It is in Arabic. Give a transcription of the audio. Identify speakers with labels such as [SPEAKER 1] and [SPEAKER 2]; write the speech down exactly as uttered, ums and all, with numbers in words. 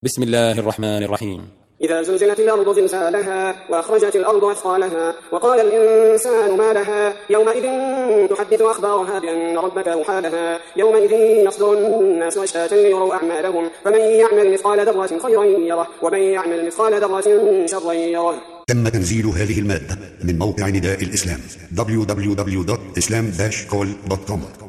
[SPEAKER 1] بسم الله الرحمن الرحيم.
[SPEAKER 2] إذا زلزلت الأرض زلزالها وأخرجت الأرض أثقالها وقال الإنسان ما لها يومئذ تحدث أخبارها بأن ربك أوحى لها يومئذ يصدر الناس أشتاتا ليروا أعمالهم فمن يعمل مثقال ذرة خيرا يره ومن يعمل مثقال ذرة شرا يره.
[SPEAKER 3] تم تنزيل هذه المادة من موقع نداء الإسلام دبليو دبليو دبليو دوت إسلام داش كول دوت كوم.